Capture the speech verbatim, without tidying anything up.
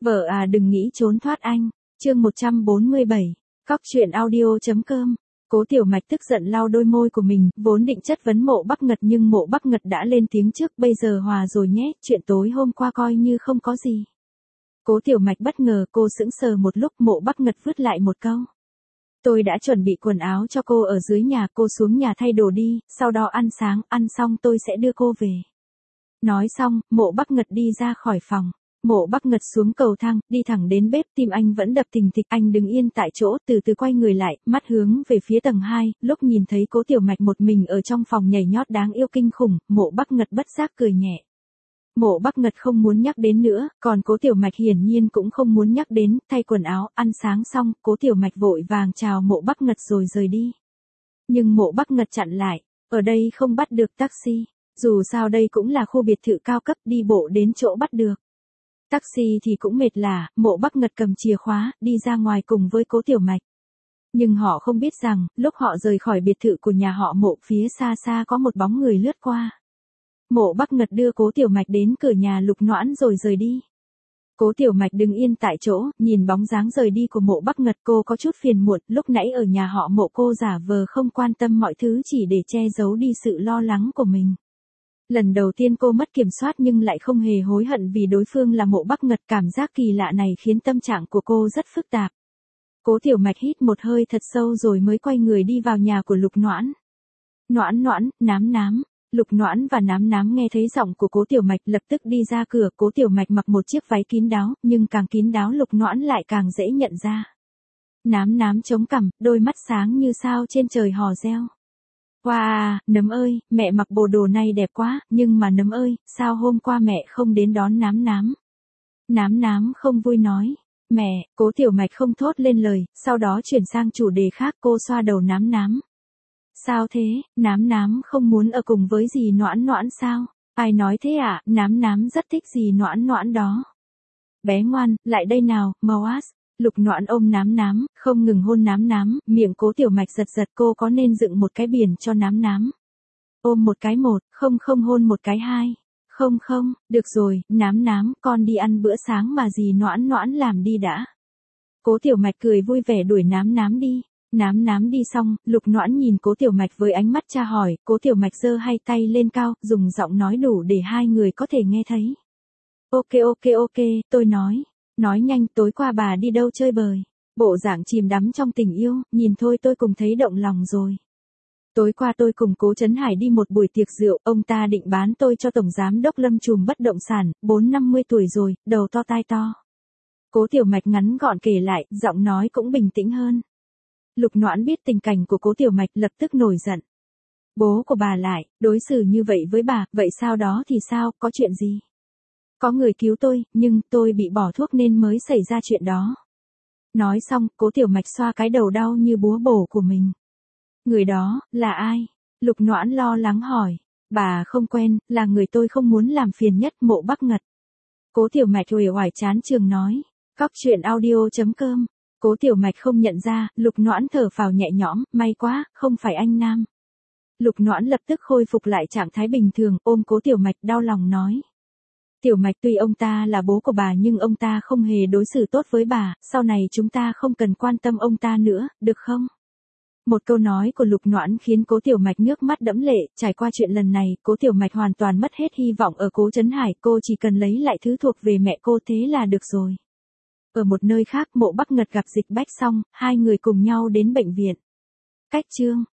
Vợ à đừng nghĩ trốn thoát anh. Chương một trăm bốn mươi bảy. Cóc truyện audio.com. Cố Tiểu Mạch tức giận lau đôi môi của mình, vốn định chất vấn Mộ Bắc Ngật nhưng Mộ Bắc Ngật đã lên tiếng trước, bây giờ hòa rồi nhé, chuyện tối hôm qua coi như không có gì. Cố Tiểu Mạch bất ngờ, cô sững sờ một lúc. Mộ Bắc Ngật vứt lại một câu. Tôi đã chuẩn bị quần áo cho cô ở dưới nhà, cô xuống nhà thay đồ đi, sau đó ăn sáng, ăn xong tôi sẽ đưa cô về. Nói xong, Mộ Bắc Ngật đi ra khỏi phòng. Mộ Bắc Ngật xuống cầu thang, đi thẳng đến bếp, tim anh vẫn đập thình thịch, anh đứng yên tại chỗ, từ từ quay người lại, mắt hướng về phía tầng hai, lúc nhìn thấy Cố Tiểu Mạch một mình ở trong phòng nhảy nhót đáng yêu kinh khủng, Mộ Bắc Ngật bất giác cười nhẹ. Mộ Bắc Ngật không muốn nhắc đến nữa, còn Cố Tiểu Mạch hiển nhiên cũng không muốn nhắc đến, thay quần áo, ăn sáng xong, Cố Tiểu Mạch vội vàng chào Mộ Bắc Ngật rồi rời đi. Nhưng Mộ Bắc Ngật chặn lại, ở đây không bắt được taxi, dù sao đây cũng là khu biệt thự cao cấp, đi bộ đến chỗ bắt được. Taxi thì cũng mệt lả, Mộ Bắc Ngật cầm chìa khóa, đi ra ngoài cùng với Cố Tiểu Mạch. Nhưng họ không biết rằng, lúc họ rời khỏi biệt thự của nhà họ Mộ, phía xa xa có một bóng người lướt qua. Mộ Bắc Ngật đưa Cố Tiểu Mạch đến cửa nhà Lục Noãn rồi rời đi. Cố Tiểu Mạch đứng yên tại chỗ, nhìn bóng dáng rời đi của Mộ Bắc Ngật, cô có chút phiền muộn, lúc nãy ở nhà họ Mộ cô giả vờ không quan tâm mọi thứ chỉ để che giấu đi sự lo lắng của mình. Lần đầu tiên cô mất kiểm soát nhưng lại không hề hối hận vì đối phương là Mộ Bắc Ngật, cảm giác kỳ lạ này khiến tâm trạng của cô rất phức tạp. Cố Tiểu Mạch hít một hơi thật sâu rồi mới quay người đi vào nhà của Lục Noãn. Noãn Noãn, Nám Nám. Lục Noãn và Nám Nám nghe thấy giọng của Cố Tiểu Mạch lập tức đi ra cửa. Cố Tiểu Mạch mặc một chiếc váy kín đáo, nhưng càng kín đáo Lục Noãn lại càng dễ nhận ra. Nám Nám chống cằm, đôi mắt sáng như sao trên trời hò reo. Wow, Nấm ơi, mẹ mặc bộ đồ này đẹp quá, nhưng mà Nấm ơi, sao hôm qua mẹ không đến đón Nám Nám? Nám Nám không vui nói. Mẹ, Cố Tiểu Mạch không thốt lên lời, sau đó chuyển sang chủ đề khác, cô xoa đầu Nám Nám. Sao thế, Nám Nám không muốn ở cùng với dì Noãn Noãn sao? Ai nói thế ạ, à? Nám Nám rất thích dì Noãn Noãn đó. Bé ngoan, lại đây nào, Moas. Lục Noãn ôm Nám Nám, không ngừng hôn Nám Nám, miệng Cố Tiểu Mạch giật giật, cô có nên dựng một cái biển cho Nám Nám? Ôm một cái một, không không hôn một cái hai. Không không, được rồi, Nám Nám, con đi ăn bữa sáng mà dì Noãn Noãn làm đi đã. Cố Tiểu Mạch cười vui vẻ đuổi Nám Nám đi. Nám Nám đi xong, Lục Noãn nhìn Cố Tiểu Mạch với ánh mắt tra hỏi, Cố Tiểu Mạch giơ hai tay lên cao, dùng giọng nói đủ để hai người có thể nghe thấy. Ok ok ok, tôi nói. Nói nhanh, tối qua bà đi đâu chơi bời? Bộ dạng chìm đắm trong tình yêu, nhìn thôi tôi cùng thấy động lòng rồi. Tối qua tôi cùng Cố Trấn Hải đi một buổi tiệc rượu, ông ta định bán tôi cho Tổng Giám Đốc Lâm Trùm bất động sản, bốn năm mươi tuổi rồi, đầu to tai to. Cố Tiểu Mạch ngắn gọn kể lại, giọng nói cũng bình tĩnh hơn. Lục Noãn biết tình cảnh của Cố Tiểu Mạch lập tức nổi giận. Bố của bà lại, đối xử như vậy với bà, vậy sao đó thì sao, có chuyện gì? Có người cứu tôi, nhưng tôi bị bỏ thuốc nên mới xảy ra chuyện đó. Nói xong, Cố Tiểu Mạch xoa cái đầu đau như búa bổ của mình. Người đó, là ai? Lục Noãn lo lắng hỏi. Bà không quen, là người tôi không muốn làm phiền nhất, Mộ Bắc Ngật. Cố Tiểu Mạch uể oải chán trường nói. Cóc truyện audio.com. Cố Tiểu Mạch không nhận ra, Lục Noãn thở phào nhẹ nhõm, may quá, không phải anh Nam. Lục Noãn lập tức khôi phục lại trạng thái bình thường, ôm Cố Tiểu Mạch đau lòng nói. Tiểu Mạch, tuy ông ta là bố của bà nhưng ông ta không hề đối xử tốt với bà, sau này chúng ta không cần quan tâm ông ta nữa, được không? Một câu nói của Lục Noãn khiến Cố Tiểu Mạch nước mắt đẫm lệ, trải qua chuyện lần này, Cố Tiểu Mạch hoàn toàn mất hết hy vọng ở Cố Trấn Hải, cô chỉ cần lấy lại thứ thuộc về mẹ cô thế là được rồi. Ở một nơi khác, Mộ Bắc Ngật gặp Dịch Bách xong, hai người cùng nhau đến bệnh viện. Cách chương